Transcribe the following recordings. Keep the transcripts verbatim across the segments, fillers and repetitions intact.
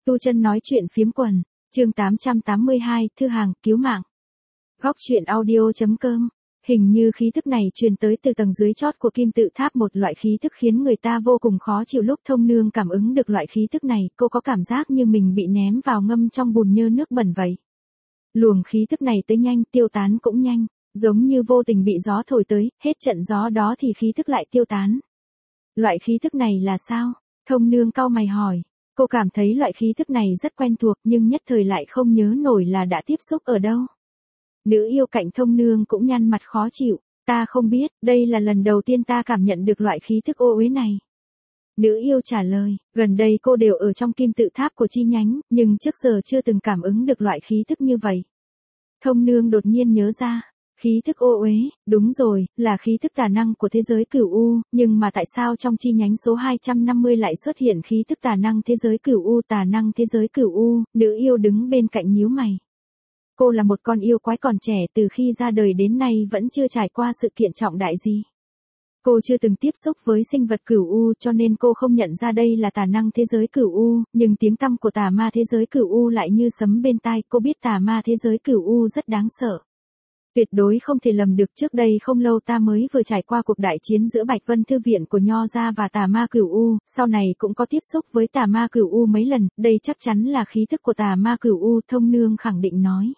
Tu Chân nói chuyện phiếm quần, chương tám trăm tám mươi hai, thư hàng, cứu mạng. Góc truyện audio chấm com. Hình như khí thức này truyền tới từ tầng dưới chót của kim tự tháp, một loại khí thức khiến người ta vô cùng khó chịu. Lúc Thông Nương cảm ứng được loại khí thức này, cô có cảm giác như mình bị ném vào ngâm trong bùn nhơ nước bẩn vậy. Luồng khí thức này tới nhanh, tiêu tán cũng nhanh, giống như vô tình bị gió thổi tới, hết trận gió đó thì khí thức lại tiêu tán. Loại khí thức này là sao? Thông Nương cau mày hỏi. Cô cảm thấy loại khí thức này rất quen thuộc nhưng nhất thời lại không nhớ nổi là đã tiếp xúc ở đâu. Nữ yêu cạnh Thông Nương cũng nhăn mặt khó chịu. Ta không biết, đây là lần đầu tiên ta cảm nhận được loại khí thức ô uế này. Nữ yêu trả lời, gần đây cô đều ở trong kim tự tháp của chi nhánh, nhưng trước giờ chưa từng cảm ứng được loại khí thức như vậy. Thông Nương đột nhiên nhớ ra. Khí thức ô uế, đúng rồi, là khí thức tà năng của thế giới cửu u, nhưng mà tại sao trong chi nhánh số hai trăm năm mươi lại xuất hiện khí thức tà năng thế giới cửu u? Tà năng thế giới cửu u, nữ yêu đứng bên cạnh nhíu mày. Cô là một con yêu quái còn trẻ, từ khi ra đời đến nay vẫn chưa trải qua sự kiện trọng đại gì. Cô chưa từng tiếp xúc với sinh vật cửu u cho nên cô không nhận ra đây là tà năng thế giới cửu u, nhưng tiếng tăm của tà ma thế giới cửu u lại như sấm bên tai. Cô biết tà ma thế giới cửu u rất đáng sợ. Tuyệt đối không thể lầm được. Trước đây không lâu ta mới vừa trải qua cuộc đại chiến giữa Bạch Vân Thư Viện của Nho Gia và tà ma cửu u, sau này cũng có tiếp xúc với tà ma cửu u mấy lần, đây chắc chắn là khí thức của tà ma cửu u, Thông Nương khẳng định nói.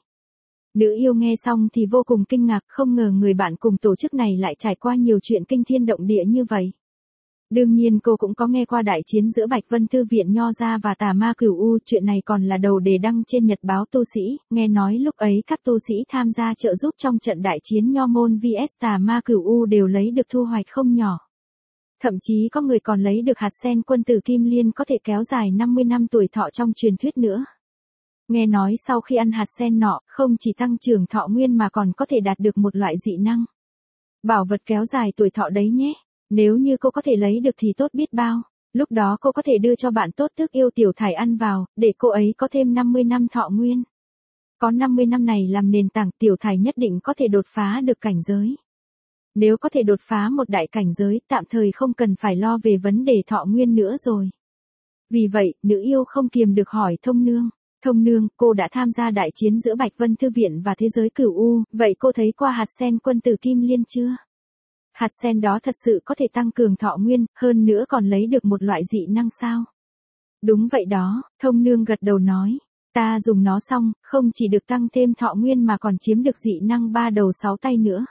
Nữ yêu nghe xong thì vô cùng kinh ngạc, không ngờ người bạn cùng tổ chức này lại trải qua nhiều chuyện kinh thiên động địa như vậy. Đương nhiên cô cũng có nghe qua đại chiến giữa Bạch Vân Thư Viện Nho Gia và tà ma cửu u, chuyện này còn là đầu đề đăng trên nhật báo tu sĩ, nghe nói lúc ấy các tu sĩ tham gia trợ giúp trong trận đại chiến Nho môn vs tà ma cửu u đều lấy được thu hoạch không nhỏ. Thậm chí có người còn lấy được hạt sen quân tử kim liên có thể kéo dài năm mươi năm tuổi thọ trong truyền thuyết nữa. Nghe nói sau khi ăn hạt sen nọ, không chỉ tăng trưởng thọ nguyên mà còn có thể đạt được một loại dị năng. Bảo vật kéo dài tuổi thọ đấy nhé. Nếu như cô có thể lấy được thì tốt biết bao, lúc đó cô có thể đưa cho bạn tốt Tước Yêu Tiểu Thải ăn vào, để cô ấy có thêm năm mươi năm thọ nguyên. Có năm mươi năm này làm nền tảng, Tiểu Thải nhất định có thể đột phá được cảnh giới. Nếu có thể đột phá một đại cảnh giới, tạm thời không cần phải lo về vấn đề thọ nguyên nữa rồi. Vì vậy, nữ yêu không kiềm được hỏi Thông Nương. Thông Nương, cô đã tham gia đại chiến giữa Bạch Vân Thư Viện và thế giới cửu u, vậy cô thấy qua hạt sen quân tử kim liên chưa? Hạt sen đó thật sự có thể tăng cường thọ nguyên, hơn nữa còn lấy được một loại dị năng sao? Đúng vậy đó, Thông Nương gật đầu nói. Ta dùng nó xong, không chỉ được tăng thêm thọ nguyên mà còn chiếm được dị năng ba đầu sáu tay nữa.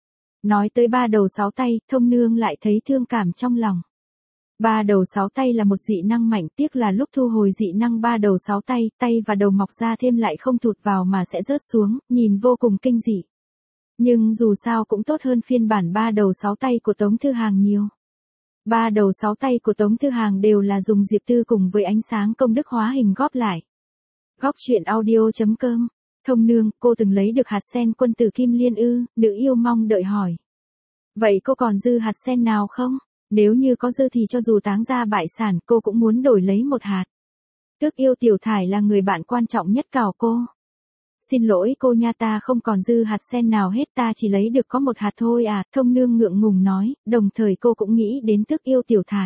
Nói tới ba đầu sáu tay, Thông Nương lại thấy thương cảm trong lòng. Ba đầu sáu tay là một dị năng mạnh, tiếc là lúc thu hồi dị năng ba đầu sáu tay, tay và đầu mọc ra thêm lại không thụt vào mà sẽ rớt xuống, nhìn vô cùng kinh dị. Nhưng dù sao cũng tốt hơn phiên bản ba đầu sáu tay của Tống Thư Hàng nhiều. Ba đầu sáu tay của Tống Thư Hàng đều là dùng diệp tư cùng với ánh sáng công đức hóa hình góp lại. Góc truyện audio chấm com. Thông Nương, cô từng lấy được hạt sen quân tử kim liên ư? Nữ yêu mong đợi hỏi. Vậy cô còn dư hạt sen nào không? Nếu như có dư thì cho dù táng ra bại sản cô cũng muốn đổi lấy một hạt. Tước Yêu Tiểu Thải là người bạn quan trọng nhất cào cô. Xin lỗi cô nha, ta không còn dư hạt sen nào hết, ta chỉ lấy được có một hạt thôi à, Thông Nương ngượng ngùng nói, đồng thời cô cũng nghĩ đến Tước Yêu Tiểu Thải.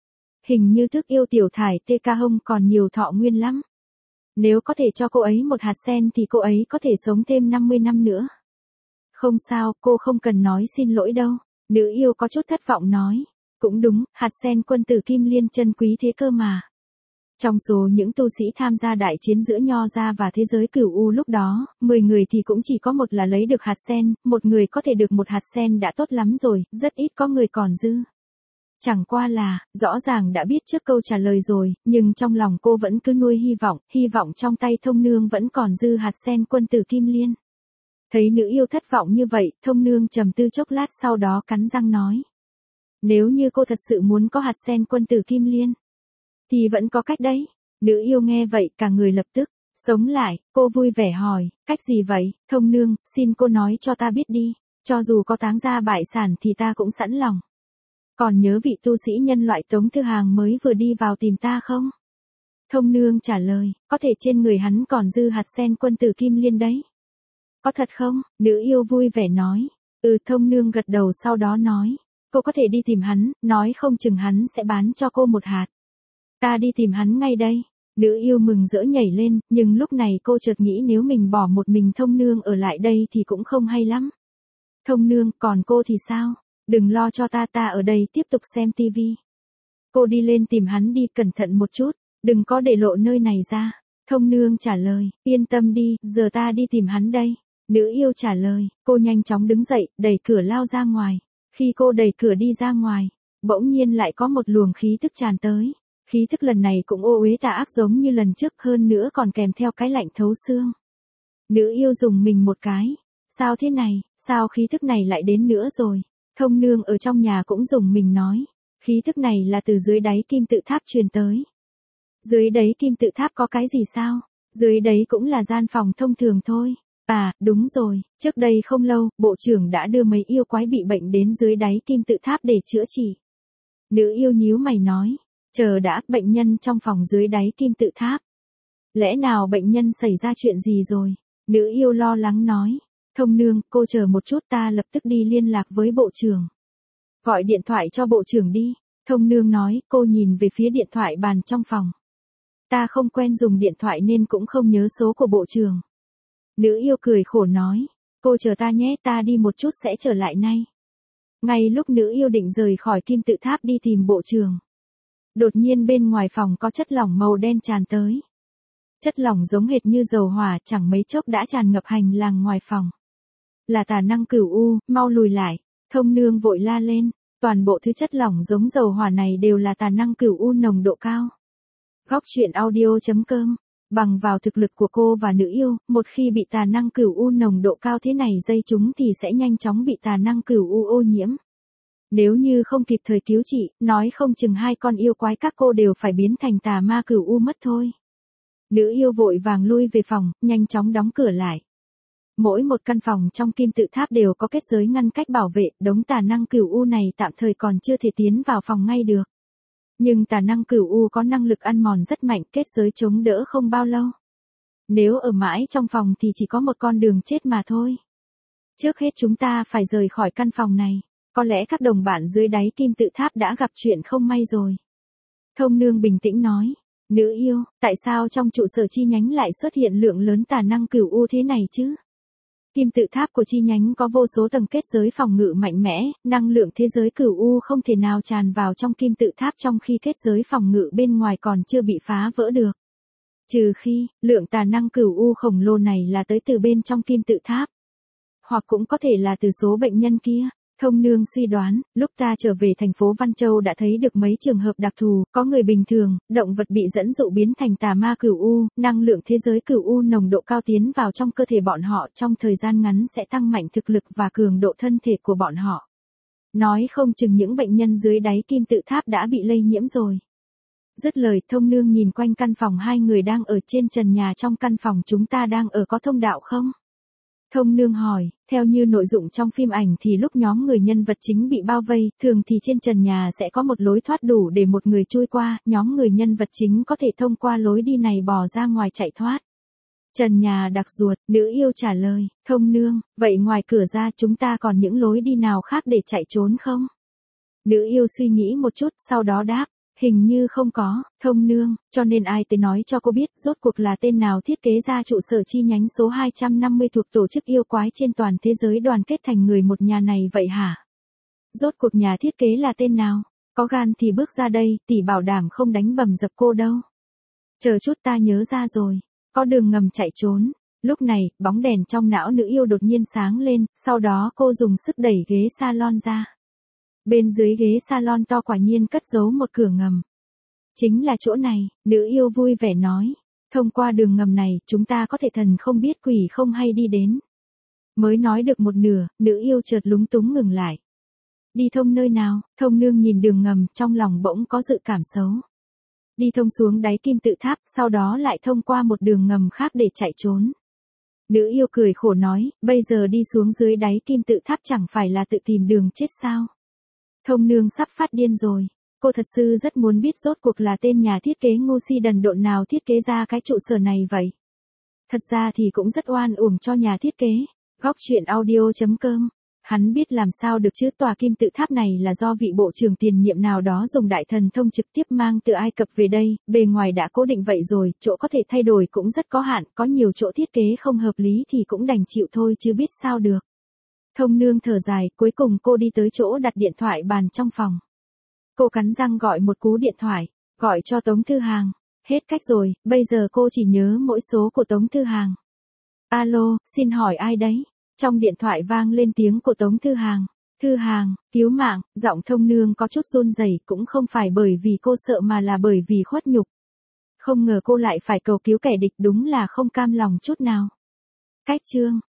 Hình như Tước Yêu Tiểu Thải tê ca hông còn nhiều thọ nguyên lắm. Nếu có thể cho cô ấy một hạt sen thì cô ấy có thể sống thêm năm mươi năm nữa. Không sao, cô không cần nói xin lỗi đâu, nữ yêu có chút thất vọng nói. Cũng đúng, hạt sen quân tử kim liên chân quý thế cơ mà. Trong số những tu sĩ tham gia đại chiến giữa Nho Gia và thế giới cửu u lúc đó, mười người thì cũng chỉ có một là lấy được hạt sen, một người có thể được một hạt sen đã tốt lắm rồi, rất ít có người còn dư. Chẳng qua là, rõ ràng đã biết trước câu trả lời rồi, nhưng trong lòng cô vẫn cứ nuôi hy vọng, hy vọng trong tay Thông Nương vẫn còn dư hạt sen quân tử kim liên. Thấy nữ yêu thất vọng như vậy, Thông Nương trầm tư chốc lát sau đó cắn răng nói. Nếu như cô thật sự muốn có hạt sen quân tử kim liên, thì vẫn có cách đấy. Nữ yêu nghe vậy cả người lập tức sống lại, cô vui vẻ hỏi, cách gì vậy? Thông Nương, xin cô nói cho ta biết đi, cho dù có táng ra bại sản thì ta cũng sẵn lòng. Còn nhớ vị tu sĩ nhân loại Tống Thư Hàng mới vừa đi vào tìm ta không? Thông Nương trả lời, có thể trên người hắn còn dư hạt sen quân tử kim liên đấy. Có thật không? Nữ yêu vui vẻ nói. Ừ, Thông Nương gật đầu sau đó nói. Cô có thể đi tìm hắn, nói không chừng hắn sẽ bán cho cô một hạt. Ta đi tìm hắn ngay đây. Nữ yêu mừng rỡ nhảy lên, nhưng lúc này cô chợt nghĩ nếu mình bỏ một mình thông nương ở lại đây thì cũng không hay lắm. Thông nương, còn cô thì sao? Đừng lo cho ta, ta ở đây tiếp tục xem tivi. Cô đi lên tìm hắn đi, cẩn thận một chút, đừng có để lộ nơi này ra. Thông nương trả lời, yên tâm đi, giờ ta đi tìm hắn đây. Nữ yêu trả lời, cô nhanh chóng đứng dậy, đẩy cửa lao ra ngoài. Khi cô đẩy cửa đi ra ngoài, bỗng nhiên lại có một luồng khí tức tràn tới. Khí thức lần này cũng ô uế tà ác giống như lần trước, hơn nữa còn kèm theo cái lạnh thấu xương. Nữ yêu dùng mình một cái. Sao thế này, sao khí thức này lại đến nữa rồi? Thông nương ở trong nhà cũng dùng mình nói. Khí thức này là từ dưới đáy kim tự tháp truyền tới. Dưới đáy kim tự tháp có cái gì sao? Dưới đấy cũng là gian phòng thông thường thôi. À, đúng rồi, trước đây không lâu, bộ trưởng đã đưa mấy yêu quái bị bệnh đến dưới đáy kim tự tháp để chữa trị. Nữ yêu nhíu mày nói. Chờ đã, bệnh nhân trong phòng dưới đáy kim tự tháp. Lẽ nào bệnh nhân xảy ra chuyện gì rồi? Nữ yêu lo lắng nói. Thông nương, cô chờ một chút, ta lập tức đi liên lạc với bộ trưởng. Gọi điện thoại cho bộ trưởng đi. Thông nương nói, cô nhìn về phía điện thoại bàn trong phòng. Ta không quen dùng điện thoại nên cũng không nhớ số của bộ trưởng. Nữ yêu cười khổ nói. Cô chờ ta nhé, ta đi một chút sẽ trở lại ngay. Ngay lúc nữ yêu định rời khỏi kim tự tháp đi tìm bộ trưởng. Đột nhiên bên ngoài phòng có chất lỏng màu đen tràn tới. Chất lỏng giống hệt như dầu hỏa, chẳng mấy chốc đã tràn ngập hành lang ngoài phòng. Là tà năng cửu u, mau lùi lại. Thông nương vội la lên. Toàn bộ thứ chất lỏng giống dầu hỏa này đều là tà năng cửu u nồng độ cao. Góc truyện audio chấm com. Bằng vào thực lực của cô và nữ yêu, một khi bị tà năng cửu u nồng độ cao thế này dây chúng thì sẽ nhanh chóng bị tà năng cửu u ô nhiễm. Nếu như không kịp thời cứu trị, nói không chừng hai con yêu quái các cô đều phải biến thành tà ma cửu u mất thôi. Nữ yêu vội vàng lui về phòng, nhanh chóng đóng cửa lại. Mỗi một căn phòng trong kim tự tháp đều có kết giới ngăn cách bảo vệ, đống tà năng cửu u này tạm thời còn chưa thể tiến vào phòng ngay được. Nhưng tà năng cửu u có năng lực ăn mòn rất mạnh, kết giới chống đỡ không bao lâu. Nếu ở mãi trong phòng thì chỉ có một con đường chết mà thôi. Trước hết chúng ta phải rời khỏi căn phòng này. Có lẽ các đồng bạn dưới đáy kim tự tháp đã gặp chuyện không may rồi. Thông nương bình tĩnh nói. Nữ yêu, tại sao trong trụ sở chi nhánh lại xuất hiện lượng lớn tà năng cửu u thế này chứ? Kim tự tháp của chi nhánh có vô số tầng kết giới phòng ngự mạnh mẽ, năng lượng thế giới cửu u không thể nào tràn vào trong kim tự tháp trong khi kết giới phòng ngự bên ngoài còn chưa bị phá vỡ được. Trừ khi, lượng tà năng cửu u khổng lồ này là tới từ bên trong kim tự tháp. Hoặc cũng có thể là từ số bệnh nhân kia. Thông nương suy đoán, lúc ta trở về thành phố Văn Châu đã thấy được mấy trường hợp đặc thù, có người bình thường, động vật bị dẫn dụ biến thành tà ma cửu u, năng lượng thế giới cửu u nồng độ cao tiến vào trong cơ thể bọn họ trong thời gian ngắn sẽ tăng mạnh thực lực và cường độ thân thể của bọn họ. Nói không chừng những bệnh nhân dưới đáy kim tự tháp đã bị lây nhiễm rồi. Dứt lời, thông nương nhìn quanh căn phòng hai người đang ở trên trần nhà, trong căn phòng chúng ta đang ở có thông đạo không? Thông nương hỏi, theo như nội dung trong phim ảnh thì lúc nhóm người nhân vật chính bị bao vây, thường thì trên trần nhà sẽ có một lối thoát đủ để một người chui qua, nhóm người nhân vật chính có thể thông qua lối đi này bò ra ngoài chạy thoát. Trần nhà đặc ruột, nữ yêu trả lời, thông nương, vậy ngoài cửa ra chúng ta còn những lối đi nào khác để chạy trốn không? Nữ yêu suy nghĩ một chút, sau đó đáp. Hình như không có, thông nương, cho nên ai tới nói cho cô biết rốt cuộc là tên nào thiết kế ra trụ sở chi nhánh số hai trăm năm mươi thuộc tổ chức yêu quái trên toàn thế giới đoàn kết thành người một nhà này vậy hả? Rốt cuộc nhà thiết kế là tên nào? Có gan thì bước ra đây, tỷ bảo đảm không đánh bầm dập cô đâu. Chờ chút, ta nhớ ra rồi, có đường ngầm chạy trốn. Lúc này, bóng đèn trong não nữ yêu đột nhiên sáng lên, sau đó cô dùng sức đẩy ghế salon ra. Bên dưới ghế salon to quả nhiên cất giấu một cửa ngầm. Chính là chỗ này, nữ yêu vui vẻ nói. Thông qua đường ngầm này, chúng ta có thể thần không biết quỷ không hay đi đến. Mới nói được một nửa, nữ yêu chợt lúng túng ngừng lại. Đi thông nơi nào? Thông nương nhìn đường ngầm, trong lòng bỗng có dự cảm xấu. Đi thông xuống đáy kim tự tháp, sau đó lại thông qua một đường ngầm khác để chạy trốn. Nữ yêu cười khổ nói, bây giờ đi xuống dưới đáy kim tự tháp chẳng phải là tự tìm đường chết sao? Thông nương sắp phát điên rồi. Cô thật sự rất muốn biết rốt cuộc là tên nhà thiết kế ngu si đần độn nào thiết kế ra cái trụ sở này vậy. Thật ra thì cũng rất oan uổng cho nhà thiết kế. Góc truyện audio chấm com Hắn biết làm sao được chứ, tòa kim tự tháp này là do vị bộ trưởng tiền nhiệm nào đó dùng đại thần thông trực tiếp mang từ Ai Cập về đây, bề ngoài đã cố định vậy rồi, chỗ có thể thay đổi cũng rất có hạn, có nhiều chỗ thiết kế không hợp lý thì cũng đành chịu thôi chứ biết sao được. Thông nương thở dài, cuối cùng cô đi tới chỗ đặt điện thoại bàn trong phòng. Cô cắn răng gọi một cú điện thoại, gọi cho Tống Thư Hàng. Hết cách rồi, bây giờ cô chỉ nhớ mỗi số của Tống Thư Hàng. Alo, xin hỏi ai đấy? Trong điện thoại vang lên tiếng của Tống Thư Hàng. Thư Hàng, cứu mạng, giọng thông nương có chút run rẩy, cũng không phải bởi vì cô sợ mà là bởi vì khuất nhục. Không ngờ cô lại phải cầu cứu kẻ địch, đúng là không cam lòng chút nào. Cách chương